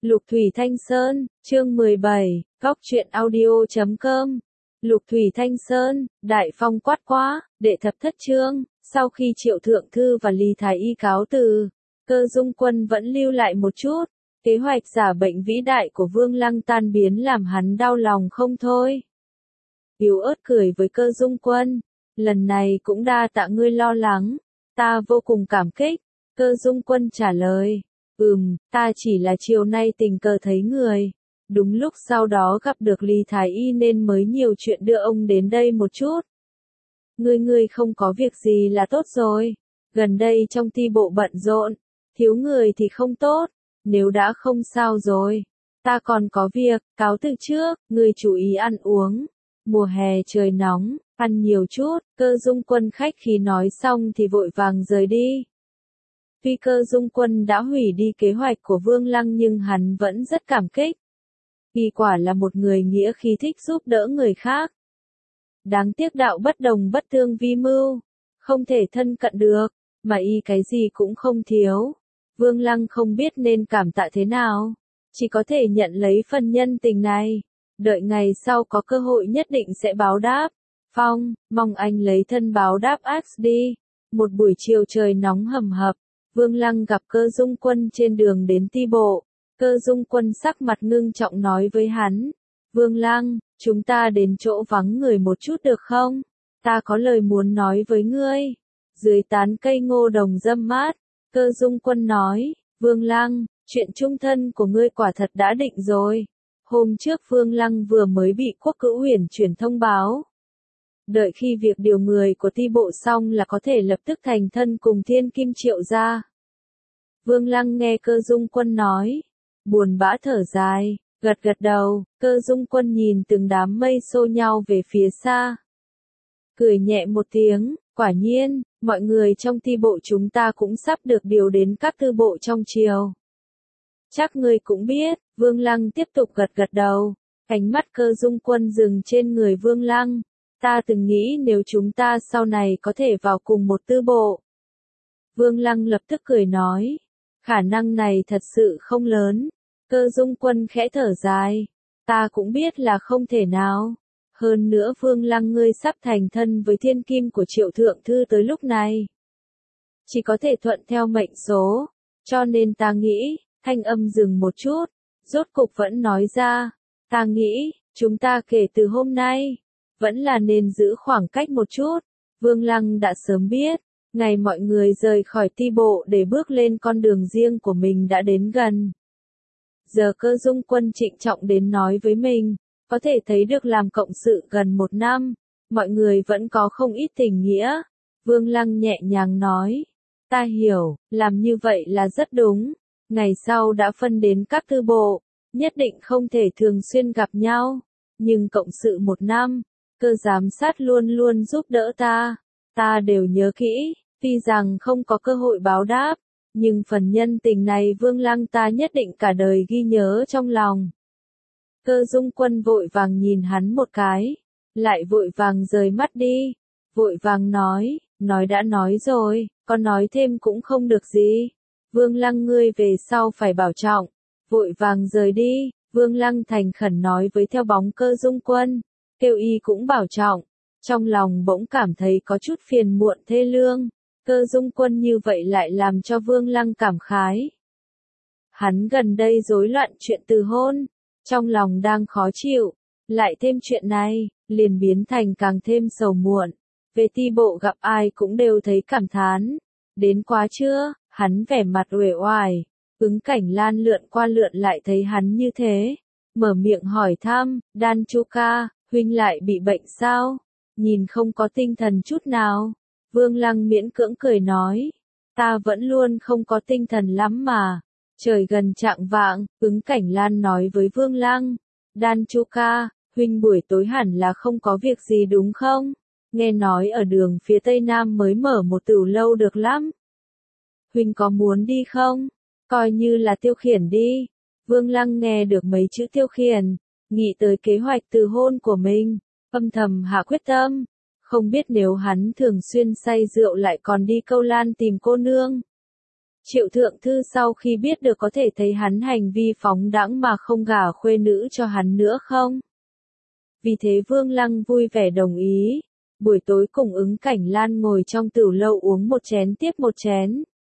Lục Thủy Thanh Sơn, chương 17, góc truyện audio.com. Lục Thủy Thanh Sơn, đại phong quát quá, đệ thập thất chương. Sau khi Triệu Thượng Thư và Lý Thái Y cáo từ, Cơ Dung Quân vẫn lưu lại một chút. Kế hoạch giả bệnh vĩ đại của Vương Lăng tan biến làm hắn đau lòng không thôi. Yếu ớt cười với Cơ Dung Quân, lần này cũng đa tạ ngươi lo lắng, ta vô cùng cảm kích. Cơ Dung Quân trả lời, ta chỉ là chiều nay tình cờ thấy người. Đúng lúc sau đó gặp được Lý Thái Y nên mới nhiều chuyện đưa ông đến đây một chút. Ngươi không có việc gì là tốt rồi. Gần đây trong ty bộ bận rộn, thiếu người thì không tốt. Nếu đã không sao rồi, ta còn có việc, cáo từ trước, ngươi chú ý ăn uống. Mùa hè trời nóng, ăn nhiều chút. Cơ Dung Quân khách khí nói xong thì vội vàng rời đi. Tuy Cơ Dung Quân đã hủy đi kế hoạch của Vương Lăng nhưng hắn vẫn rất cảm kích. Y quả là một người nghĩa khí thích giúp đỡ người khác. Đáng tiếc đạo bất đồng bất tương vi mưu, không thể thân cận được, mà y cái gì cũng không thiếu. Vương Lăng không biết nên cảm tạ thế nào, chỉ có thể nhận lấy phần nhân tình này, đợi ngày sau có cơ hội nhất định sẽ báo đáp. Mong anh lấy thân báo đáp đi. Một buổi chiều trời nóng hầm hập, Vương Lăng gặp Cơ Dung Quân trên đường đến ty bộ. Cơ Dung Quân sắc mặt ngưng trọng nói với hắn, Vương Lăng, chúng ta đến chỗ vắng người một chút được không? Ta có lời muốn nói với ngươi. Dưới tán cây ngô đồng râm mát, Cơ Dung Quân nói, Vương Lăng, chuyện chung thân của ngươi quả thật đã định rồi. Hôm trước Vương Lăng vừa mới bị Quốc Cữu Huyền chuyển thông báo. Đợi khi việc điều người của ty bộ xong là có thể lập tức thành thân cùng Thiên Kim Triệu gia. Vương Lăng nghe Cơ Dung Quân nói, buồn bã thở dài, gật đầu. Cơ Dung Quân nhìn từng đám mây xô nhau về phía xa. Cười nhẹ một tiếng, quả nhiên, mọi người trong ty bộ chúng ta cũng sắp được điều đến các tư bộ trong triều. Chắc ngươi cũng biết. Vương Lăng tiếp tục gật đầu. Ánh mắt Cơ Dung Quân dừng trên người Vương Lăng. Ta từng nghĩ nếu chúng ta sau này có thể vào cùng một tư bộ. Vương Lăng lập tức cười nói, khả năng này thật sự không lớn. Cơ Dung Quân khẽ thở dài, ta cũng biết là không thể nào. Hơn nữa Vương Lăng ngươi sắp thành thân với thiên kim của Triệu Thượng Thư tới lúc này. Chỉ có thể thuận theo mệnh số, cho nên ta nghĩ, thanh âm dừng một chút, rốt cục vẫn nói ra, ta nghĩ, chúng ta kể từ hôm nay, vẫn là nên giữ khoảng cách một chút. Vương Lăng đã sớm biết, ngày mọi người rời khỏi ty bộ để bước lên con đường riêng của mình đã đến gần. Giờ Cơ Dung Quân trịnh trọng đến nói với mình, có thể thấy được làm cộng sự gần 1 năm, mọi người vẫn có không ít tình nghĩa. Vương Lăng nhẹ nhàng nói, ta hiểu, làm như vậy là rất đúng. Ngày sau đã phân đến các tư bộ, nhất định không thể thường xuyên gặp nhau, nhưng cộng sự 1 năm, Cơ giám sát luôn luôn giúp đỡ ta đều nhớ kỹ, tuy rằng không có cơ hội báo đáp, nhưng phần nhân tình này Vương Lăng ta nhất định cả đời ghi nhớ trong lòng. Cơ Dung Quân vội vàng nhìn hắn một cái, lại vội vàng rời mắt đi, vội vàng nói đã nói rồi, còn nói thêm cũng không được gì. Vương Lăng ngươi về sau phải bảo trọng, vội vàng rời đi. Vương Lăng thành khẩn nói với theo bóng Cơ Dung Quân, kêu y cũng bảo trọng. Trong lòng bỗng cảm thấy có chút phiền muộn thê lương. Cơ Dung Quân như vậy lại làm cho Vương Lăng cảm khái. Hắn gần đây rối loạn chuyện từ hôn, trong lòng đang khó chịu, lại thêm chuyện này, liền biến thành càng thêm sầu muộn. Về ty bộ gặp ai cũng đều thấy cảm thán. Đến quá trưa, hắn vẻ mặt uể oải. Ứng Cảnh Lan lượn qua lượn lại thấy hắn như thế, mở miệng hỏi thăm, Đan Chu ca, huynh lại bị bệnh sao? Nhìn không có tinh thần chút nào. Vương Lăng miễn cưỡng cười nói, ta vẫn luôn không có tinh thần lắm mà. Trời gần chạng vạng, Ứng Cảnh Lan nói với Vương Lăng, Đan Chu ca, huynh buổi tối hẳn là không có việc gì đúng không? Nghe nói ở đường phía Tây Nam mới mở một tửu lâu được lắm. Huynh có muốn đi không? Coi như là tiêu khiển đi. Vương Lăng nghe được mấy chữ tiêu khiển, nghĩ tới kế hoạch từ hôn của mình, âm thầm hạ quyết tâm. Không biết nếu hắn thường xuyên say rượu lại còn đi câu lan tìm cô nương. Triệu Thượng Thư sau khi biết được có thể thấy hắn hành vi phóng đãng mà không gả khuê nữ cho hắn nữa không? Vì thế Vương Lăng vui vẻ đồng ý. Buổi tối cùng Ứng Cảnh Lan ngồi trong tửu lâu uống một chén tiếp một chén.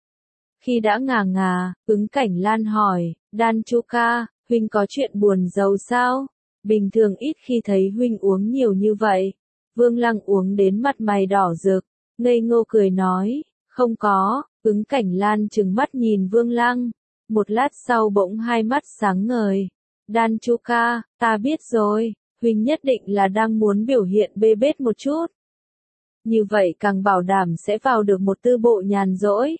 Khi đã ngà ngà, Ứng Cảnh Lan hỏi, Đan Chu ca, huynh có chuyện buồn rầu sao? Bình thường ít khi thấy huynh uống nhiều như vậy. Vương Lăng uống đến mặt mày đỏ rực, ngây ngô cười nói, không có. Ứng Cảnh Lan trừng mắt nhìn Vương Lăng, một lát sau bỗng hai mắt sáng ngời. Đan Chu ca, ta biết rồi, huynh nhất định là đang muốn biểu hiện bê bết một chút. Như vậy càng bảo đảm sẽ vào được một tư bộ nhàn rỗi.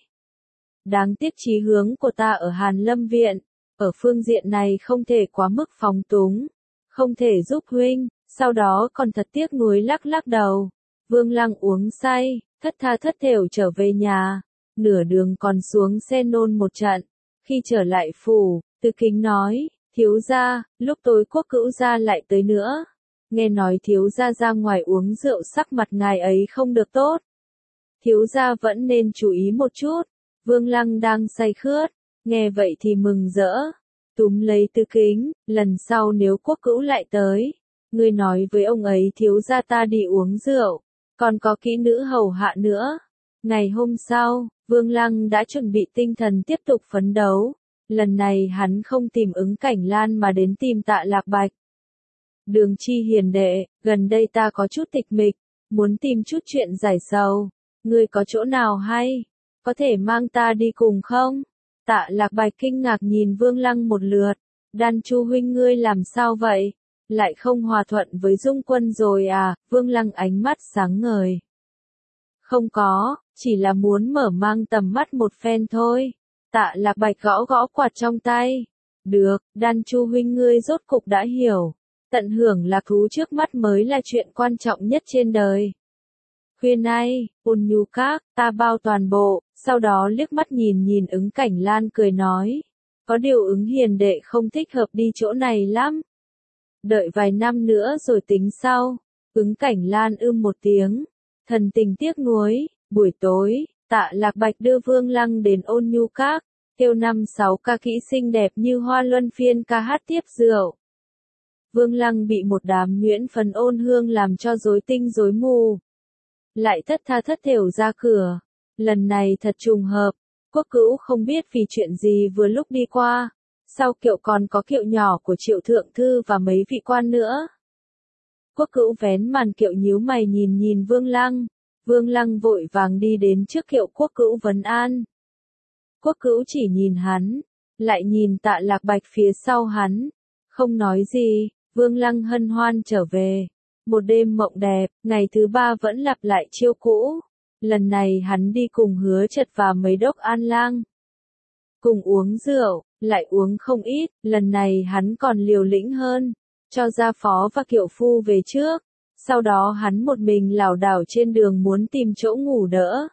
Đáng tiếc chí hướng của ta ở Hàn Lâm Viện, ở phương diện này không thể quá mức phóng túng, không thể giúp huynh, sau đó còn thật tiếc nuối lắc lắc đầu. Vương Lăng uống say, thất tha thất thểu trở về nhà, nửa đường còn xuống xe nôn một trận. Khi trở lại phủ, Từ Kính nói, thiếu gia, lúc tối Quốc Cữu gia lại tới nữa. Nghe nói thiếu gia ra ngoài uống rượu sắc mặt ngài ấy không được tốt. Thiếu gia vẫn nên chú ý một chút. Vương Lăng đang say khướt, nghe vậy thì mừng rỡ. Túm lấy Từ Kính, lần sau nếu Quốc Cữu lại tới, ngươi nói với ông ấy thiếu gia ta đi uống rượu, còn có kỹ nữ hầu hạ nữa. Ngày hôm sau, Vương Lăng đã chuẩn bị tinh thần tiếp tục phấn đấu. Lần này hắn không tìm Ứng Cảnh Lan mà đến tìm Tạ Lạc Bạch. Đường Chi hiền đệ, gần đây ta có chút tịch mịch, muốn tìm chút chuyện giải sầu. Ngươi có chỗ nào hay? Có thể mang ta đi cùng không? Tạ Lạc Bạch kinh ngạc nhìn Vương Lăng một lượt. Đan Chu huynh ngươi làm sao vậy? Lại không hòa thuận với Dung Quân rồi à? Vương Lăng ánh mắt sáng ngời. Không có, chỉ là muốn mở mang tầm mắt một phen thôi. Tạ Lạc Bạch gõ gõ quạt trong tay. Được, Đan Chu huynh ngươi rốt cục đã hiểu. Tận hưởng lạc thú trước mắt mới là chuyện quan trọng nhất trên đời. Khuyên ai, ôn nhu các, ta bao toàn bộ, sau đó liếc mắt nhìn Ứng Cảnh Lan cười nói. Có điều Ứng hiền đệ không thích hợp đi chỗ này lắm. Đợi vài năm nữa rồi tính sau. Ứng Cảnh Lan một tiếng. Thần tình tiếc nuối. Buổi tối, Tạ Lạc Bạch đưa Vương Lăng đến ôn nhu các, kêu 5-6 ca kỹ xinh đẹp như hoa luân phiên ca hát tiếp rượu. Vương Lăng bị một đám nhuyễn phấn ôn hương làm cho rối tinh rối mù. Lại thất tha thất thểu ra cửa. Lần này thật trùng hợp, Quốc Cữu không biết vì chuyện gì vừa lúc đi qua. Sau kiệu còn có kiệu nhỏ của Triệu Thượng Thư và mấy vị quan nữa. Quốc Cữu vén màn kiệu nhíu mày nhìn Vương Lăng. Vương Lăng vội vàng đi đến trước kiệu Quốc Cữu vấn an. Quốc Cữu chỉ nhìn hắn, lại nhìn Tạ Lạc Bạch phía sau hắn, không nói gì. Vương Lăng hân hoan trở về. Một đêm mộng đẹp, ngày thứ 3 vẫn lặp lại chiêu cũ. Lần này hắn đi cùng Hứa Chật và mấy đốc an lang. Cùng uống rượu, lại uống không ít, lần này hắn còn liều lĩnh hơn, cho gia phó và kiệu phu về trước. Sau đó hắn một mình lảo đảo trên đường muốn tìm chỗ ngủ đỡ.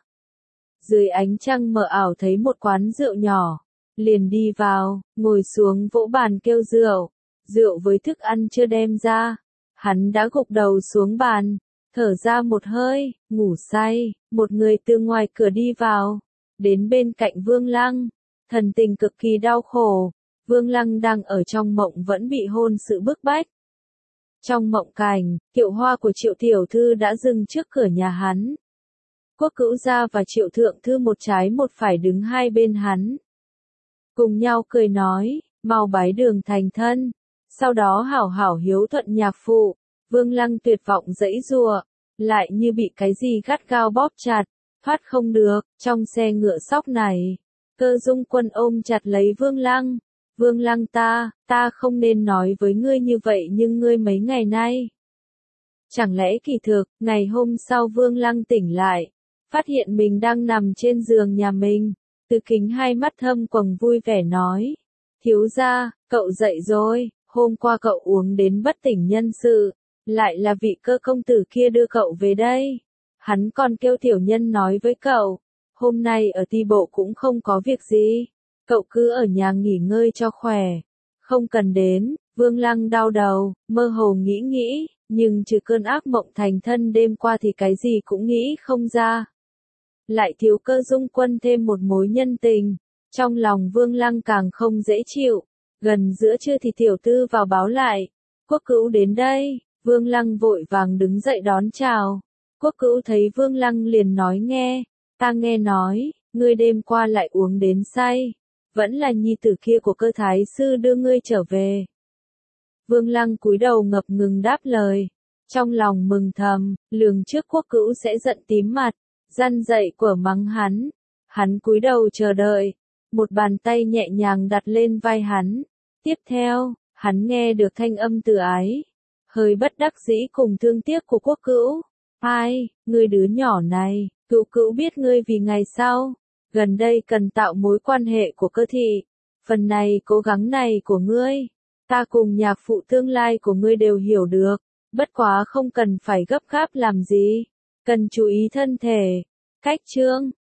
Dưới ánh trăng mờ ảo thấy một quán rượu nhỏ, liền đi vào, ngồi xuống vỗ bàn kêu rượu. Rượu với thức ăn chưa đem ra, hắn đã gục đầu xuống bàn, thở ra một hơi, ngủ say. Một người từ ngoài cửa đi vào, đến bên cạnh Vương Lăng, thần tình cực kỳ đau khổ. Vương Lăng đang ở trong mộng vẫn bị hôn sự bức bách. Trong mộng cảnh, kiệu hoa của Triệu tiểu thư đã dừng trước cửa nhà hắn. Quốc Cữu gia và Triệu Thượng Thư một trái một phải đứng hai bên hắn. Cùng nhau cười nói, mau bái đường thành thân. Sau đó hảo hảo hiếu thuận nhạc phụ. Vương Lăng tuyệt vọng giãy giụa, lại như bị cái gì gắt gao bóp chặt, thoát không được. Trong xe ngựa sóc này, Cơ Dung Quân ôm chặt lấy Vương Lăng. Vương Lăng ta không nên nói với ngươi như vậy nhưng ngươi mấy ngày nay. Chẳng lẽ kỳ thực, ngày hôm sau Vương Lăng tỉnh lại, phát hiện mình đang nằm trên giường nhà mình. Từ Kính hai mắt thâm quầng vui vẻ nói. Thiếu gia, cậu dậy rồi, hôm qua cậu uống đến bất tỉnh nhân sự, lại là vị Cơ công tử kia đưa cậu về đây. Hắn còn kêu tiểu nhân nói với cậu, hôm nay ở ti bộ cũng không có việc gì. Cậu cứ ở nhà nghỉ ngơi cho khỏe. Không cần đến. Vương Lăng đau đầu, mơ hồ nghĩ, nhưng trừ cơn ác mộng thành thân đêm qua thì cái gì cũng nghĩ không ra. lại thiếu Cơ Dung Quân thêm một mối nhân tình. Trong lòng Vương Lăng càng không dễ chịu. Gần giữa trưa thì tiểu tư vào báo lại. Quốc Cữu đến đây. Vương Lăng vội vàng đứng dậy đón chào. Quốc Cữu thấy Vương Lăng liền nói nghe. Ta nghe nói, ngươi đêm qua lại uống đến say. Vẫn là nhi tử kia của Cơ thái sư đưa ngươi trở về. Vương Lăng cúi đầu ngập ngừng đáp lời. Trong lòng mừng thầm, lường trước Quốc Cữu sẽ giận tím mặt, răn dậy của mắng hắn. Hắn cúi đầu chờ đợi, một bàn tay nhẹ nhàng đặt lên vai hắn. Tiếp theo, hắn nghe được thanh âm từ ái, hơi bất đắc dĩ cùng thương tiếc của Quốc Cữu. Ai, ngươi đứa nhỏ này, Cữu Cữu biết ngươi vì ngày sau, gần đây cần tạo mối quan hệ của Cơ thị. Phần này cố gắng này của ngươi, ta cùng nhạc phụ tương lai của ngươi đều hiểu được. Bất quá không cần phải gấp gáp làm gì, cần chú ý thân thể. Cách chương